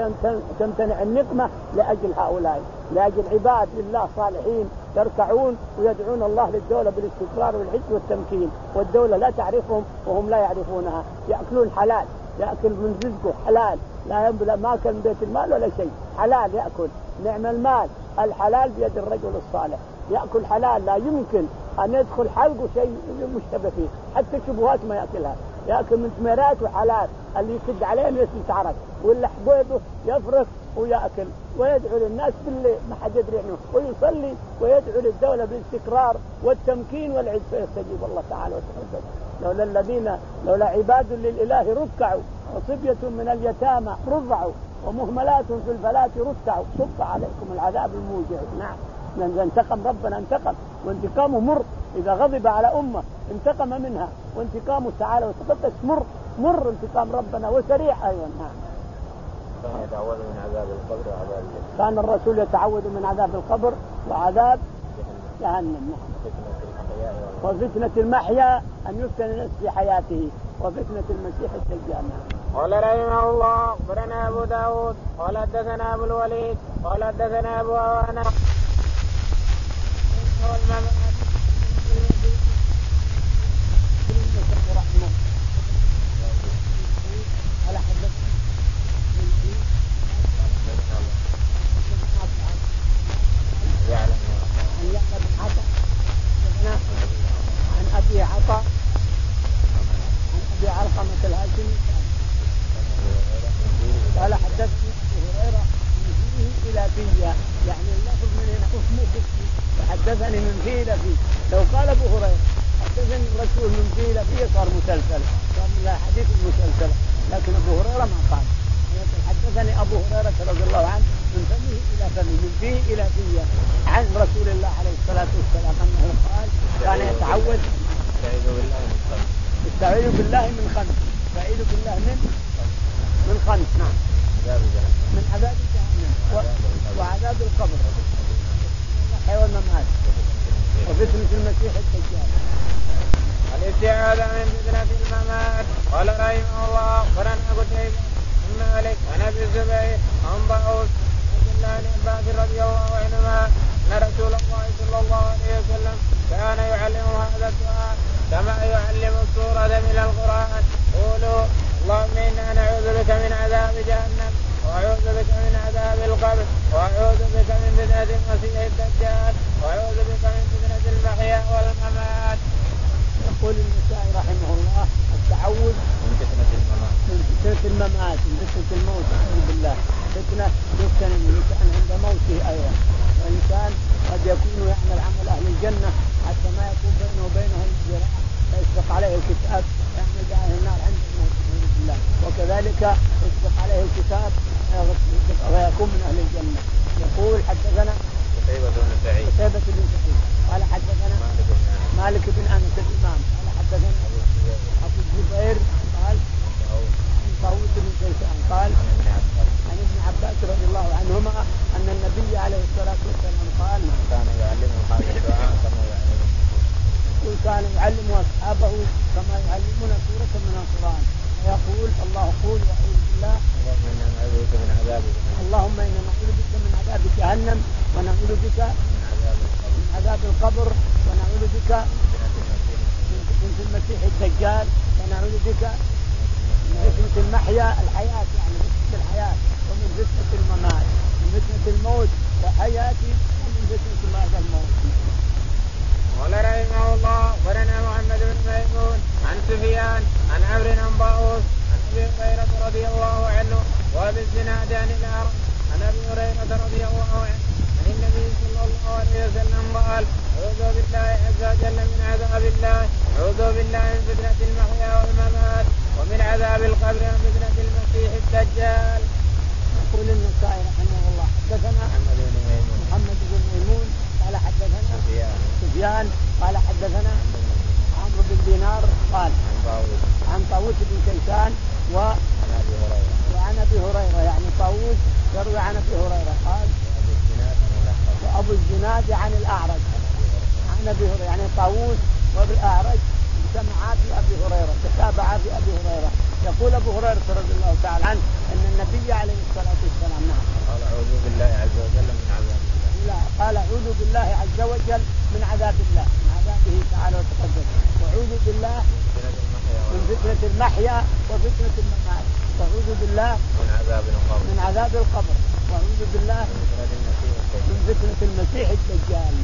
B: تمتنع النقمة لأجل هؤلاء لأجل عباد لله صالحين يركعون ويدعون الله للدولة بالاستقرار والعز والتمكين والدولة لا تعرفهم وهم لا يعرفونها. يأكلون حلال يأكل من رزقه حلال لا ينبل ما كان بيت المال ولا شيء حلال يأكل. نعم المال الحلال بيد الرجل الصالح يأكل حلال لا يمكن أن يدخل حلقه شيء مشتبه فيه حتى شبهات ما يأكلها. يأكل من ثمرات وحلال اللي يسد عليه يتعرف ولا حبيبه يفرق ويأكل ويدعو للناس بالليل ما حد يدري عنه ويصلي ويدعو للدولة بالاستقرار والتمكين والعز فيستجيب الله تعالى وتعالى. لولا الذين لولا عباد للإله ركعوا وصبية من اليتامى رضعوا ومهملات في الفلاة رتعوا صب عليكم العذاب الموجع. نعم من انتقم ربنا انتقم وانتقامه مر. إذا غضب على أمة انتقم منها وانتقامه تعالى وتقدس مر مر انتقام ربنا وسريع أيضا. نعم
A: كان يتعوذ من عذاب القبر وعذاب الجحيم.
B: كان الرسول يتعوذ من عذاب القبر وعذاب جهنم وفتنة المحيا أن يفتن الناس في حياته وفتنة المسيح الدجال.
A: قال رحمه الله أخبرنا أبو داود قال حدثنا أبو الوليد قال حدثنا أبو عوانة
B: على حدث
A: يعلم
B: عن يحيى بن عطاء عن أبي عطاء عن أبي علقمة الهاشمي قال حدثني أبو هريرة من فيه إلى فيه يعني اللفظ من هنا اسمه بكي فحدثني من فيه إلى فيه. لو قال أبو هريرة حدثني الرسول من فيه إلى فيه صار مسلسل صار من الحديث المسلسل لكن أبو هريرة ما قال حدثني أبو هريرة رضي الله عنه من فمه إلى فمه من فيه إلى فيه عن رسول الله عليه الصلاة والسلام أنه قال كان يتعوذ استعيذ بالله من خمس استعيذ بالله من من خمس. نعم من عذاب جهنم وعذاب القبر والمحيا والممات وفتنة المسيح الدجال.
A: الاستعاذة من فتنة الممات. قال رحمه الله أخبرنا قتيبة بن مالك عن أبي الزبير عن طاووس عن الله بن عباس رضي الله عنهما أن رسول الله صلى الله عليه وسلم كان يعلم هذا الدعاء كما يعلم السورة من القرآن. قولوا اللهم إنا نعوذ بك من عذاب جهنم وأعوذ بك من عذاب القبر وأعوذ بك من فتنة المسيح الدجال وأعوذ بك من فتنة المحيا والممات.
B: يقول النسائي رحمه الله التعوذ
A: من فتنة الممات
B: من فتنة الممات من فتنة الموت أعوذ بالله فتنة يفتن الإنسان عند موته أيضا. والإنسان قد يكون يعمل عمل أهل الجنة حتى ما يكون بينه وبينهم ذراع فيسبق عليه الكتاب يعمل بأهل النار عند الموت أعوذ بالله وكذلك يسبق عليه الكتاب ويكون من أهل الجنة. يقول حدثنا
A: قتيبة بن سعيد
B: قتيبة بن سعيد قال حدثنا مالك بن أنس الإمام قال حدثنا أبو الزبير قال عن طاووس بن كيسان قال عن ابن عباس رضي الله عنهما أن النبي عليه الصلاة والسلام قال
A: كان يعلمه هذا الدعاء كما يعلمه
B: كان يعلم أصحابه كما يعلمون سورة من القرآن ويقول الله قول وأعوذ بالله
A: اللهم إنا نعوذ بك من عذاب
B: اللهم إنا نعوذ بك من عذاب جهنم ونعوذ بك من عذاب القبر ونعوذ بك من فتنة المسيح الدجال ونعوذ بك من فتنة المحيا الحياة يعني فتنة الحياة ومن فتنة الممات، من فتنة الموت وحياتي ومن فتنة هذا الموت.
A: قال رحمه الله ولنا محمد بن ميمون عن سفيان عن عمرو بن طاووس عن ابي هريره رضي الله عنه وابي الزناد عن الاعرج عن ابي هريره رضي الله عنه عن النبي صلى الله عليه وسلم قال اعوذ بالله عز وجل من عذاب الله، اعوذ بالله من فتنه المحيا والممات ومن عذاب القبر ومن فتنه المسيح الدجال.
B: يقول النسائي رحمه الله حدثنا
A: محمد بن ميمون
B: محمد بن ميمون قال حدثنا
A: سفيان
B: سفيان قال حدثنا عمرو بن دينار قال
A: عن طاووس
B: عن طاووس بن كيسان و
A: عن ابي هريره
B: وعن ابي هريره، يعني طاووس يروي عن ابي هريره قال وابو الزناد عن الاعرج عن ابي هريره، يعني طاووس وبالاعرج سمعا في ابي هريره تتابعا في ابي هريره. يقول ابو هريره رضي الله تعالى عنه ان النبي عليه الصلاه والسلام نعم
A: قال اعوذ بالله عز وجل من عذاب الله،
B: لا قال اعوذ بالله عز وجل من عذاب الله، من عذابه تعالى وتقدم، واعوذ بالله من فتنه المحيا وفتنه الممات، واعوذ بالله
A: من عذاب القبر
B: من عذاب القبر، واعوذ بالله من فتنه المسيح الدجال.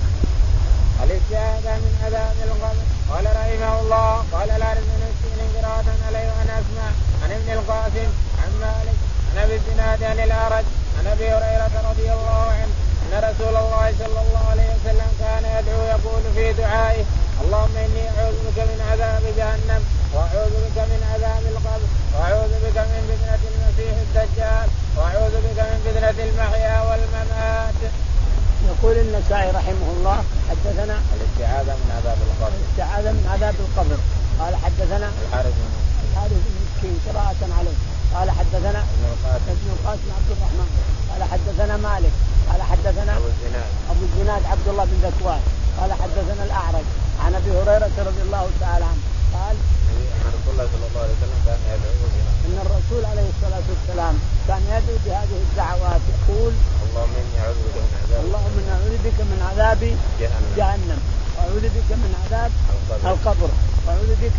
A: الاستعاذة من عذاب القبر. قال رحمه الله قال لا رزق نسين قراءة عليه وأنا أسمع عن ابن القاسم عن مالك عن أبي الزناد عن الأعرج عن أبي هريرة رضي الله عنه أن رسول الله صلى الله عليه وسلم كان يدعو يقول في دعائه اللهم إني أعوذ بك من عذاب جهنم وأعوذ بك من عذاب القبر وأعوذ بك من فتنة المسيح الدجال وأعوذ بك من فتنة المحيا والممات.
B: يقول النسائي رحمه الله حدثنا
A: الاستعاذة من عذاب القبر.
B: الاستعاذة من عذاب القبر. قال حدثنا
A: الحارث
B: الحارث بن مسكين قراءة عليه قال حدثنا
A: ابن القاسم
B: ابن القاسم عبد الرحمن قال حدثنا مالك قال حدثنا
A: أبو الزناد
B: ابو الزناد عبد الله بن ذكوان قال حدثنا الاعرج عن ابي هريرة رضي الله تعالى عنه قال
A: ان رسول الله صلى الله عليه وسلم كان يدعو بها
B: ان الرسول عليه الصلاة والسلام كان يدعو بهذه الدعوات يقول
A: اللهم اني اعوذ بك من عذاب
B: اللهم اني اعوذ بك من عذاب
A: جهنم,
B: جهنم واعوذ بك من عذاب
A: القبر,
B: القبر واعوذ بك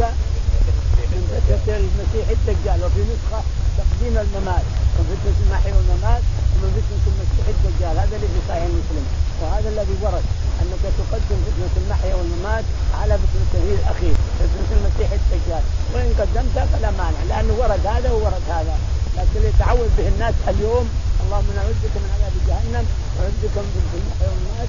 B: من فتنة المسيح الدجال، وفي نسخة تقديم الممات من فتنة المحيا والممات ومن فتنة المسيح الدجال. هذا اللي في صحيح مسلم، وهذا الذي ورد انك تقدم فتنة المحيا والممات على فتنة الاخير فتنة المسيح الدجال، وان قدمتها فلا مانع لانه ورد هذا وورد هذا. لكن يتعوذ به الناس اليوم اللهم نعوذ بك من عذاب جهنم ونعوذ بك من فتنة المحيا والممات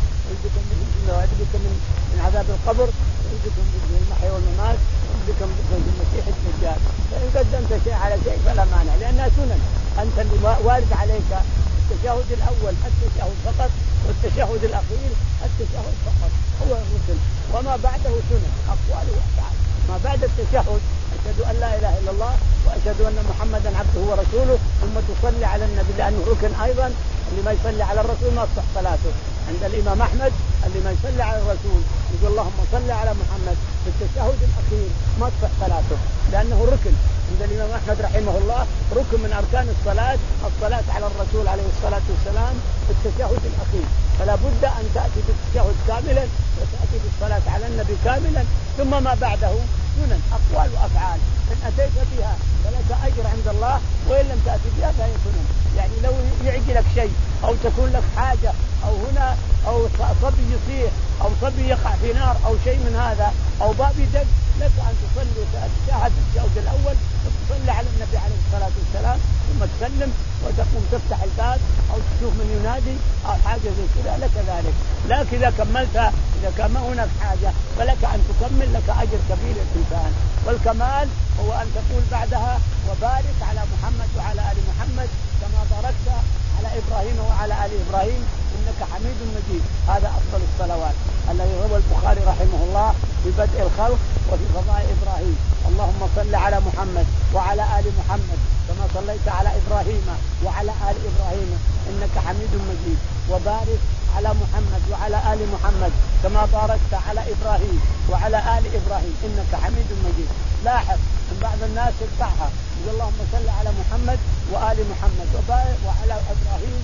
B: ونعوذ بك من من عذاب القبر ونعوذ بك من فتنة المحيا والممات ونعوذ بك من فتنة المسيح الدجال. فإن قدمت شيء على شيء فلا مانع لأنها سنن. أنت اللي وارد عليك التشهد الأول التشهد فقط، والتشهد الأخير التشهد فقط هو الرسل، وما بعده سنن أقوال وأفعال. ما بعد التشهد أشهد أن لا إله إلا الله وأشهد أن محمدا عبده ورسوله، ثم تصلي على النبي لأنه ركن أيضا. اللي ما يصلي على الرسول ما تصح صلاته. عند الإمام أحمد اللي ما يصلي على الرسول يقول اللهم صل على محمد في التشهد الأخير ما تصح صلاته لأنه ركن. عند الإمام أحمد رحمه الله ركن من أركان الصلاة الصلاة على الرسول عليه الصلاة والسلام في التشهد الأخير، فلا بد أن تأتي بالتشهد كاملا وتأتي بالصلاة على النبي كاملا، ثم ما بعده سنن أقوال وأفعال. إن أتيت بها فلك أجر عند الله، وإن لم تأتي بها فهي سنن. يعني لو يعجلك شيء أو تكون لك حاجة أو هنا أو صبي يصيح أو صبي يقع في نار أو شيء من هذا أو باب يدق، لك أن تصلي تشاهد التشهد الأول وتصلي على النبي عليه الصلاة والسلام ثم تسلم وتقوم تفتح الباب أو تشوف من ينادي أو حاجة زي كذا لك ذلك. لكن إذا كملتها إذا كان ما هناك حاجة فلك أن تكمل، لك أجر كبير الإنسان. والكمال هو أن تقول بعدها وبارك على محمد وعلى آل محمد كما باركت على إبراهيم وعلى آل إبراهيم إنك حميد مجيد. هذا أفضل الصلوات الذي روى البخاري رحمه الله في بدء الخلق وفي فضائل إبراهيم. اللهم صل على محمد وعلى آل محمد كما صليت على إبراهيم وعلى آل إبراهيم إنك حميد مجيد، وبارك على محمد وعلى آل محمد كما باركت على إبراهيم وعلى آل إبراهيم إنك حميد مجيد. لاحظ أن بعض الناس يقطعها يقول اللهم صل على محمد وآل محمد وبارك وعلى إبراهيم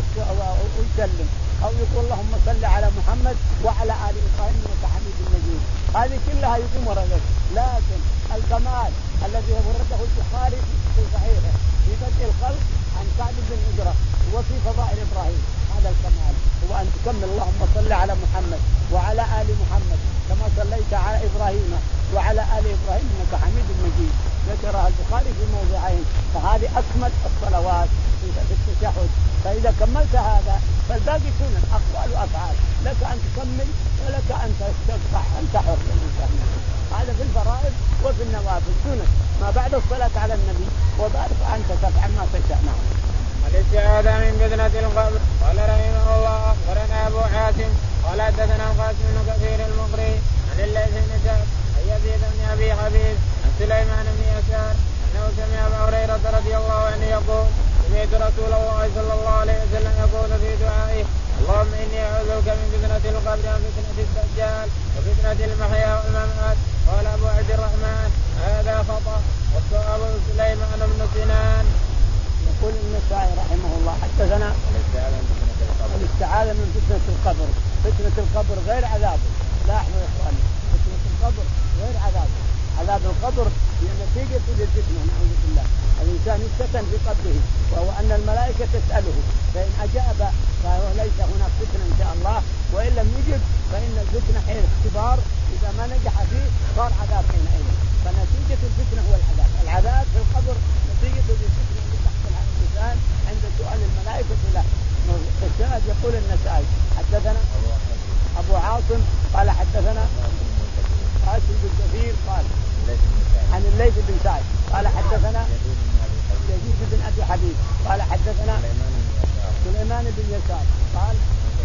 B: ويسلم، أو يقول اللهم صل على محمد وعلى آل إبراهيم إنك حميد مجيد. هذه كلها يقوم وردت، لكن الكمال الذي ورده البخاري في صحيحه في بدء الخلق عن سعد بن هجرة وفي فضائل إبراهيم. هذا الكمال هو أن تكمل. اللهم صل على محمد وعلى آل محمد كما صليت على إبراهيم وعلى آل إبراهيم إنك حميد مجيد. ذكرها البخاري في موضعين. فهذه أكمل الصلوات في التشهد. فإذا كملت هذا فالباقي سنن أقوال وأفعال، لك أن تكمل ولك أن تقطع، أنت حر الإنسان. هذا في الفرائض وفي النوافل سنن ما بعد الصلاة على النبي، وبارك أنت تفعل ما تشاء. نعم.
A: الاستعاذة من فتنة القبر. قال رحمه الله أخبرنا أبو حاتم قال حدثنا القاسم بن كثير المقري عن الليث بن سعد عن يزيد بن أبي حبيب عن سليمان بن يسار أنه سمع أبا هريرة رضي الله عنه يقول سمعت رسول الله صلى الله عليه وسلم يقول في دعائه اللهم إني أعوذ بك من فتنة القبر ومن فتنة الدجال وفتنة المحيا والممات. قال أبو عبد الرحمن هذا خطأ والصواب سليمان بن سنان.
B: يقول النسائي رحمه الله حدثنا الاستعاذة من فتنة القبر. فتنة القبر غير عذابه. لاحظوا يا إخواني، فتنة القبر غير عذابه. عذاب القبر هي نتيجة للفتنة نعوذ بالله. الإنسان يفتتن في قبره وهو أن الملائكة تسأله، فإن أجاب فهو ليس هناك فتنة إن شاء الله، وإن لم يجب فإن الفتنة حين اختبار إذا ما نجح فيه صار عذاب حينئذ. فنتيجة الفتنة هو العذاب. العذاب في القبر نتيجة للفتنة اللي تحصل على الإنسان عند سؤال الملائكة له. السند يقول النسائي حدثنا أبو عاصم قال حدثنا قاسم بن كثير قال عن الليث بن سعد قال حدثنا يزيد بن أبي حبيب قال حدثنا سليمان بن يسار قال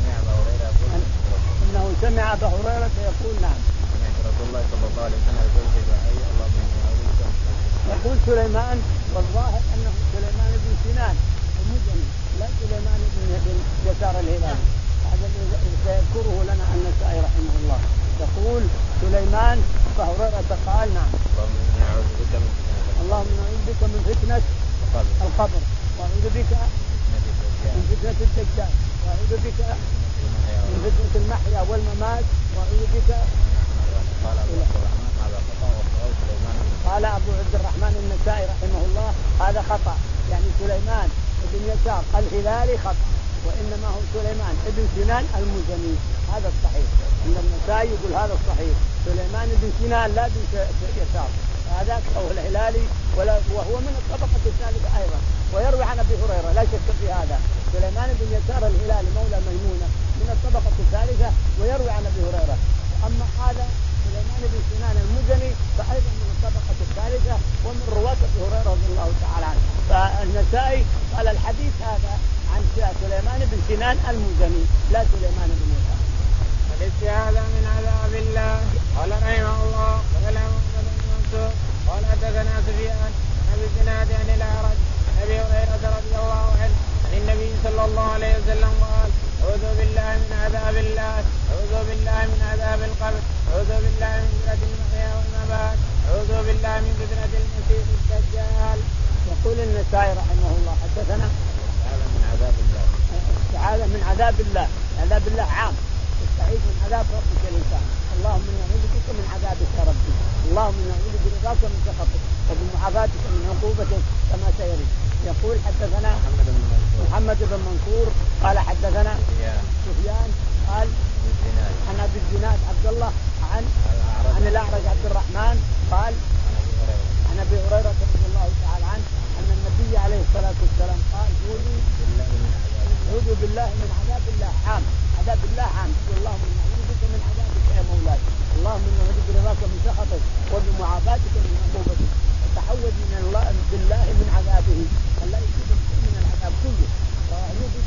B: إنه سمع أبا هريرة يقول نعم
A: رسول الله صلى الله عليه وسلم يقول في دعائه اللهم إني أعوذ بك.
B: يقول سليمان والظاهر أنه سليمان بن سنان المزني لا سليمان بن يسار الهلالي. هذا الذي سيذكره لنا النسائي رحمه الله. يقول سليمان فهريرة قال نعم اللهم نعوذ بك من فتنة القبر وأعوذ بك من فتنة الدجال وأعوذ بك من فتنة المحيا والممات وأعوذ بك. قال أبو عبد الرحمن النسائي رحمه الله هذا خطأ، يعني سليمان بن يسار الهلالي خطأ، وإنما هو سليمان بن سنان المزني. هذا الصحيح عند النسائي يقول هذا الصحيح سليمان بن سنان لا بن يسار. هذاك هو الهلالي وهو من الطبقة الثالثة أيضا، ويروي عن أبي هريرة لا شك في هذا. سليمان بن يسار الهلالي مولى ميمونة من الطبقة الثالثة ويروي عن أبي هريرة. أما هذا سليمان بن سنان المزني فأيضا من الطبقة الثالثة ومن رواة أبي هريرة رضي الله تعالى عنه. فالنسائي قال الحديث هذا عن سليمان بن سنان المزني لا سليمان بن يسار.
A: الاستعاذة من عذاب الله. قال رحمه الله قال محمد بن منصور قال حدثنا سفيان عن ابي الزناد عن الاعرج عن ابي هريرة رضي الله عنه عن النبي صلى الله عليه وسلم قال اعوذ بالله من عذاب الله، اعوذ بالله من عذاب القبر، اعوذ بالله من فتنة المحيا والممات، اعوذ بالله من فتنة المسيح الدجال.
B: يقول النسائي رحمه الله حدثنا
A: من عذاب الله.
B: استعاذة من عذاب الله. عذاب الله عام، تستعيذ من عذاب ربك الإنسان. اللهم إني أعوذ بك من عذابك يا ربي، اللهم إني أعوذ برضاك من سخطك وبمعافاتك من عقوبتك كما سيرد. يقول حدثنا
A: محمد بن منصور
B: محمد بن منصور قال حدثنا سفيان قال عن أبي الزناد عبد الله عن عن الأعرج عبد الرحمن قال عن أبي هريرة رضي الله تعالى عنه أن النبي عليه الصلاة والسلام قال اعوذ بالله من عذاب الله عام. عذاب الله عام. اللهم إني أعوذ بك من عذابك يا مولاي، اللهم إني أعوذ برضاك من سخطك وبمعافاتك من عقوبتك. تحول من الله بالله من عذابه الله يجيبك من العذاب كله. وأعوذ بك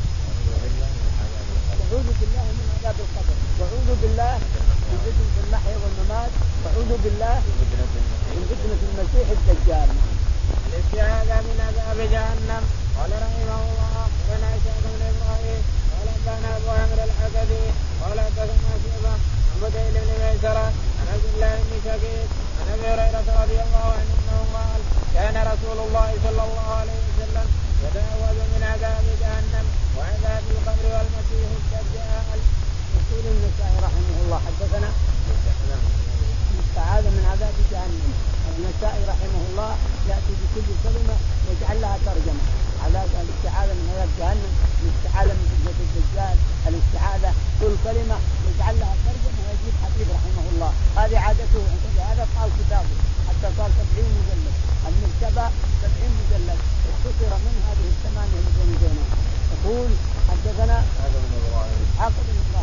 B: أعوذ بالله من عذاب القبر، وأعوذ بالله من فتنة المحيا والممات، وأعوذ بالله من فتنة المسيح الدجال.
A: الاستعاذة من عذاب جهنم. قال رحمه الله قال إسحاق بن إبراهيم قال أنبأنا أبو عمرو الحكمي قال حدثنا شعبة عن بديل بن ميسرة عن عبد الله بن شقيق عن أبي هريرة رضي الله عنه أنه قال كان رسول الله صلى الله عليه وسلم يتعوذ من عذاب جهنم وعذاب القبر والمسيح الدجال.
B: يقول النسائي رحمه الله حدثنا الاستعاذة من عذاب جهنم. النسائي رحمه الله يأتي بكل كلمة يجعل لها ترجمة، على الاستعاذة من عذاب جهنم، الاستعاذة من فتنة الدجال، الاستعاذة كل كلمة يجعل لها ترجمة ويجيب حديث رحمه الله. هذه عادته، هذا قال كتابه حتى صار سبعين مجلد، المرتبة سبعين مجلد اختصر من هذه الثمانية اللي بين. يقول حدثنا
A: هذا بن إبراهيم